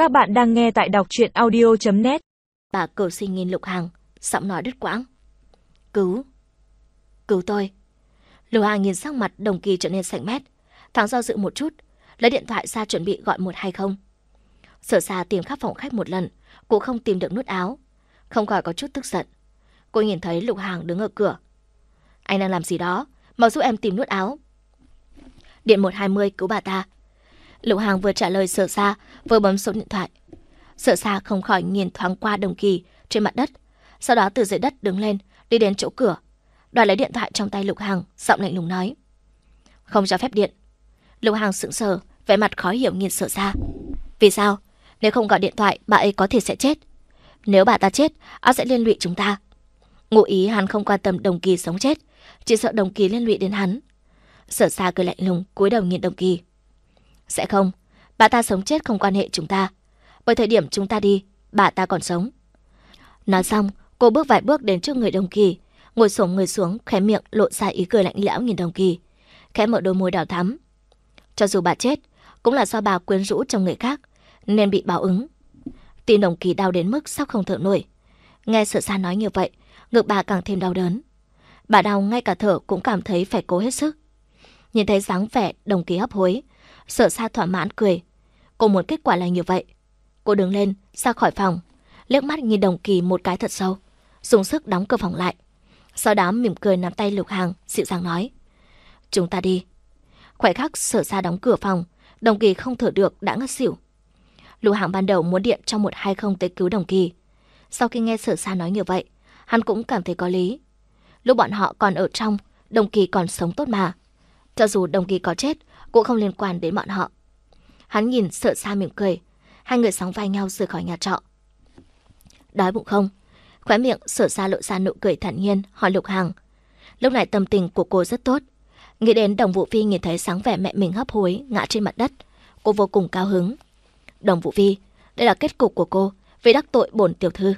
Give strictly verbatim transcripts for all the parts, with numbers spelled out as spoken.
Các bạn đang nghe tại đọc truyện audio chấm net. Bà cầu xin nhìn Lục Hằng, giọng nói đứt quãng. Cứu, cứu tôi. Lục Hằng nhìn sắc mặt Đồng Kỳ trở nên xanh mét, thoáng do dự một chút, lấy điện thoại ra chuẩn bị gọi một hai không. Sở Sa tìm khắp phòng khách một lần, cũng không tìm được nút áo, không khỏi có chút tức giận. Cô nhìn thấy Lục Hằng đứng ở cửa. Anh đang làm gì đó, mau giúp em tìm nút áo. Điện một hai không cứu bà ta. Lục Hằng vừa trả lời Sở Sa, vừa bấm số điện thoại. Sở Sa không khỏi nhìn thoáng qua Đồng Kỳ trên mặt đất, sau đó từ dưới đất đứng lên, đi đến chỗ cửa, đoạt lấy điện thoại trong tay Lục Hằng, giọng lạnh lùng nói: Không cho phép điện. Lục Hằng sững sờ, vẻ mặt khó hiểu nhìn Sở Sa. Vì sao? Nếu không gọi điện thoại, bà ấy có thể sẽ chết. Nếu bà ta chết, ắt sẽ liên lụy chúng ta. Ngụ ý hắn không quan tâm Đồng Kỳ sống chết, chỉ sợ Đồng Kỳ liên lụy đến hắn. Sở Sa cười lạnh lùng, cúi đầu nhìn Đồng Kỳ. Sẽ không, bà ta sống chết không quan hệ chúng ta. Bởi thời điểm chúng ta đi, bà ta còn sống. Nói xong, cô bước vài bước đến trước người Đồng Kỳ, ngồi xổm người xuống, khóe miệng lộ ra ý cười lạnh lẽo nhìn Đồng Kỳ, khẽ mở đôi môi đỏ thắm. Cho dù bà chết, cũng là do bà quyến rũ trong người khác, nên bị báo ứng. Tim Đồng Kỳ đau đến mức sắp không thở nổi. Nghe Sở Sa nói như vậy, ngực bà càng thêm đau đớn. Bà đau ngay cả thở cũng cảm thấy phải cố hết sức. Nhìn thấy dáng vẻ Đồng Kỳ hấp hối, Sở Sa thỏa mãn cười. Cô muốn kết quả là như vậy. Cô đứng lên, ra khỏi phòng, liếc mắt nhìn Đồng Kỳ một cái thật sâu, dùng sức đóng cửa phòng lại. Sau đó mỉm cười nắm tay Lục Hằng, dịu dàng nói: Chúng ta đi. Khoảnh khắc Sở Sa đóng cửa phòng, Đồng Kỳ không thở được đã ngất xỉu. Lục Hằng ban đầu muốn điện cho một hai không tới cứu Đồng Kỳ. Sau khi nghe Sở Sa nói như vậy, hắn cũng cảm thấy có lý. Lúc bọn họ còn ở trong, Đồng Kỳ còn sống tốt mà. Cho dù Đồng Kỳ có chết, cũng không liên quan đến bọn họ. Hắn nhìn Sở Sa mỉm cười, hai người sóng vai nhau rời khỏi nhà trọ. Đói bụng không? Khóe miệng Sở Sa lộ ra nụ cười thản nhiên, hỏi Lục Hằng. Lúc này tâm tình của cô rất tốt. Nghĩ đến Đồng Vũ Phi nhìn thấy sáng vẻ mẹ mình hấp hối ngã trên mặt đất, cô vô cùng cao hứng. Đồng Vũ Phi, đây là kết cục của cô vì đắc tội bổn tiểu thư.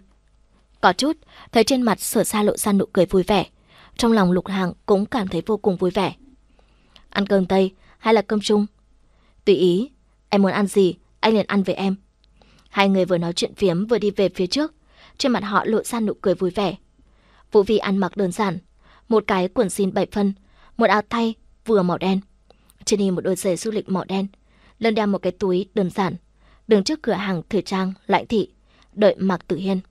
Có chút, thấy trên mặt Sở Sa lộ ra nụ cười vui vẻ, trong lòng Lục Hằng cũng cảm thấy vô cùng vui vẻ. Ăn cơm Tây hay là cơm Trung? Tùy ý, em muốn ăn gì, anh liền ăn với em. Hai người vừa nói chuyện phiếm vừa đi về phía trước, trên mặt họ lộ ra nụ cười vui vẻ. Vũ Vi ăn mặc đơn giản, một cái quần jean bảy phân, một áo tay vừa màu đen, trên đi một đôi giày du lịch màu đen, lưng đeo một cái túi đơn giản, đứng trước cửa hàng thời trang Lãnh Thị, đợi Mạc Tử Hiên.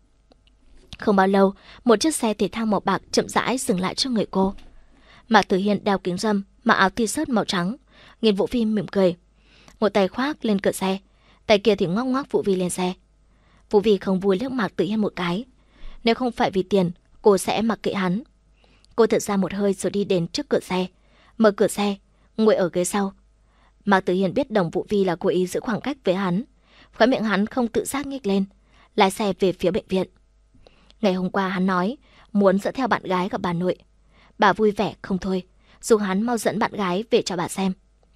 Không bao lâu, một chiếc xe thể thao màu bạc chậm rãi dừng lại trước người cô. Mạc Tử Hiên đeo kính râm, mặc áo t-shirt màu trắng, nhìn Vũ Vi mỉm cười, một tay khoác lên cửa xe, tay kia thì ngoắc ngoắc Vũ Vi lên xe. Vũ Vi không vui liếc Mạc Tử Hiên một cái. Nếu không phải vì tiền, cô sẽ mặc kệ hắn. Cô thở ra một hơi rồi đi đến trước cửa xe, mở cửa xe, ngồi ở ghế sau. Mạc Tử Hiên biết Đồng Vũ Vi là cố ý giữ khoảng cách với hắn, khóe miệng hắn không tự giác nhếch lên, lái xe về phía bệnh viện. Ngày hôm qua hắn nói muốn dẫn theo bạn gái gặp bà nội. Bà vui vẻ không thôi, dù hắn mau dẫn bạn gái về cho bà xem.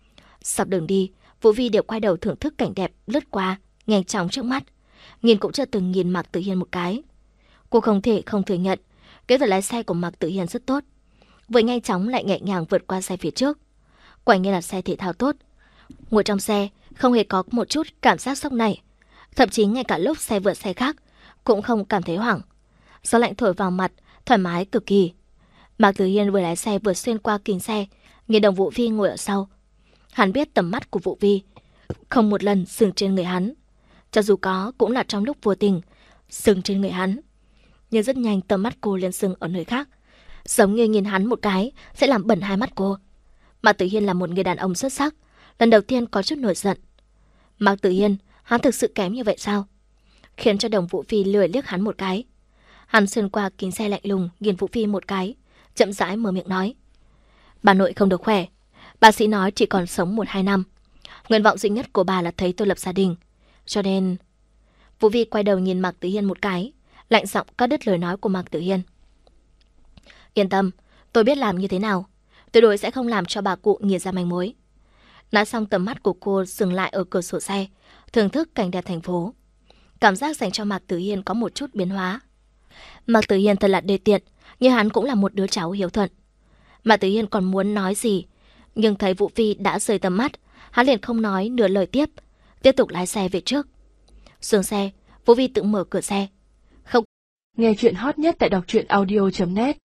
Dọc đường đi, Vũ Vi đều quay đầu thưởng thức cảnh đẹp lướt qua nhanh chóng trước mắt, nhìn cũng chưa từng nhìn Mạc Tử Hiên một cái. Cô không thể không thừa nhận, kỹ thuật lái xe của Mạc Tử Hiên rất tốt, vừa nhanh chóng lại nhẹ nhàng vượt qua xe phía trước. Quả nhiên là xe thể thao tốt. Ngồi trong xe không hề có một chút cảm giác sốc này, thậm chí ngay cả lúc xe vượt xe khác cũng không cảm thấy hoảng. Gió lạnh thổi vào mặt, thoải mái cực kỳ. Mạc Tử Hiên vừa lái xe vừa xuyên qua kính xe, nhìn Đồng Vũ Vi ngồi ở sau. Hắn biết tầm mắt của Vũ Vi không một lần dừng trên người hắn, cho dù có cũng là trong lúc vô tình dừng trên người hắn. Nhưng rất nhanh tầm mắt cô liền dừng ở nơi khác, giống như nhìn hắn một cái sẽ làm bẩn hai mắt cô. Mạc Tử Hiên là một người đàn ông xuất sắc, lần đầu tiên có chút nổi giận. Mạc Tử Hiên, hắn thực sự kém như vậy sao? Khiến cho Đồng Vũ Phi lười liếc hắn một cái. Hắn xuyên qua kính xe lạnh lùng nhìn Vũ Phi một cái, chậm rãi mở miệng nói: Bà nội không được khỏe, bác sĩ nói chỉ còn sống một hai năm. Nguyện vọng duy nhất của bà là thấy tôi lập gia đình, cho nên... Vũ Vi quay đầu nhìn Mạc Tử Hiên một cái, lạnh giọng cắt đứt lời nói của Mạc Tử Hiên. Yên tâm, tôi biết làm như thế nào, tuyệt đối sẽ không làm cho bà cụ nghiền ra manh mối. Nói xong tầm mắt của cô dừng lại ở cửa sổ xe, thưởng thức cảnh đẹp thành phố. Cảm giác dành cho Mạc Tử Hiên có một chút biến hóa. Mạc Tử Hiên thật là đê tiện, nhưng hắn cũng là một đứa cháu hiếu thuận. Mạc Tử Hiên còn muốn nói gì, nhưng thấy Vũ Phi đã rời tầm mắt, hắn liền không nói nửa lời tiếp, tiếp tục lái xe về trước. Xuống xe, Vũ Vi tự mở cửa xe. Nghe chuyện hot nhất tại đọc truyện audio chấm net